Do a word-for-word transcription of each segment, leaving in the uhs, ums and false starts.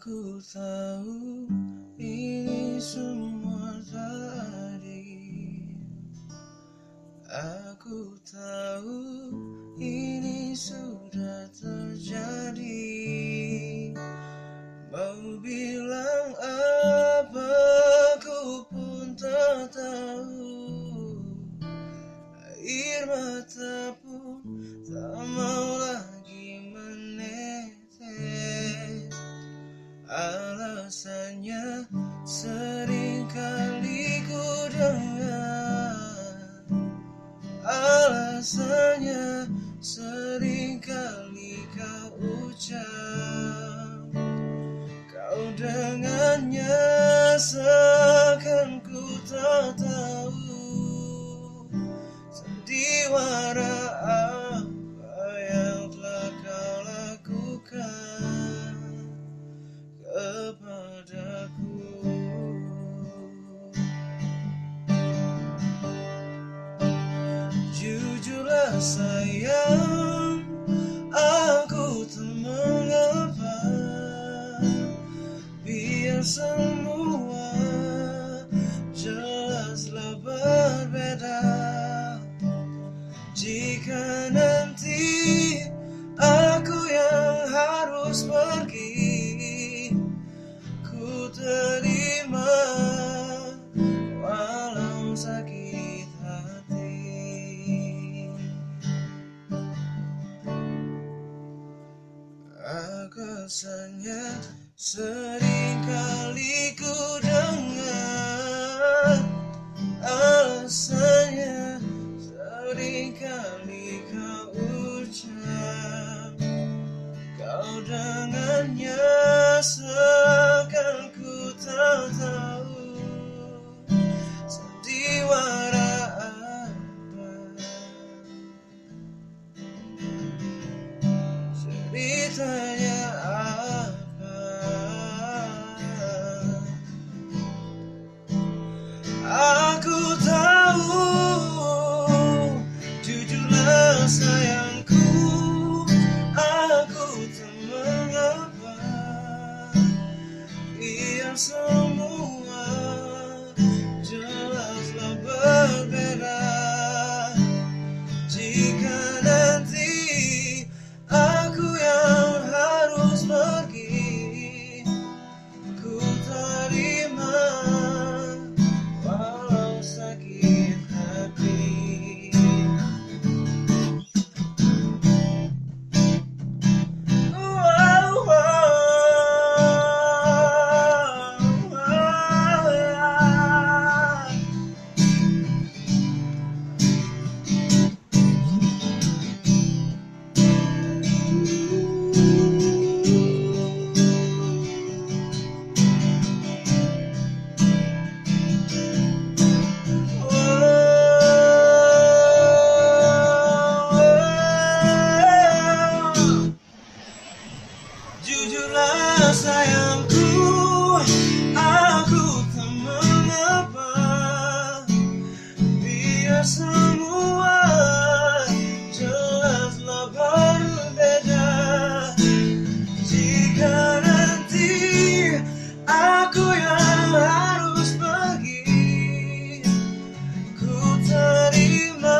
Aku tahu ini semua tadi. Aku tahu ini sudah terjadi. Mau bilang apa aku pun tak tahu. Air mata pun tak mau lagi menetes. Alasannya sering kali ku dengar. Alasannya sering kali kau ucap. Kau dengannya seakan ku tak tahu sandiwara apa yang telah kau lakukan kepadaku. Jujurlah sayang, aku tak mengapa. Biar semua jelaslah berbeda. Jika nanti aku yang harus pergi, ku terima walau sakit hati. Alasannya sering kali ku dengar. Alasannya sering kali kau ucap. Kau dengannya seakan ku tak tahu sandiwara apa, ceritanya apa. Aku tahu, jujurlah sayangku, aku tak mengapa. Biar semua jelaslah berbeda. Jika nanti aku yang harus pergi, ku terima walau sakit hati. Wow, wow, wow. Jujurlah sayangku, aku tak mengapa. Biar semua jelaslah berbeda. Jika nanti aku yang harus pergi, ku terima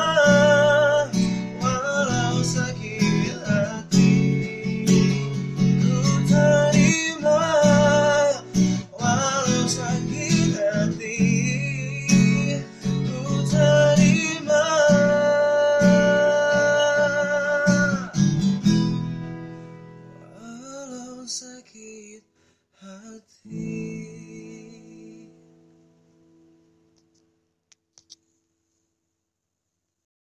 walau sakit hati. Ku terima walau sakit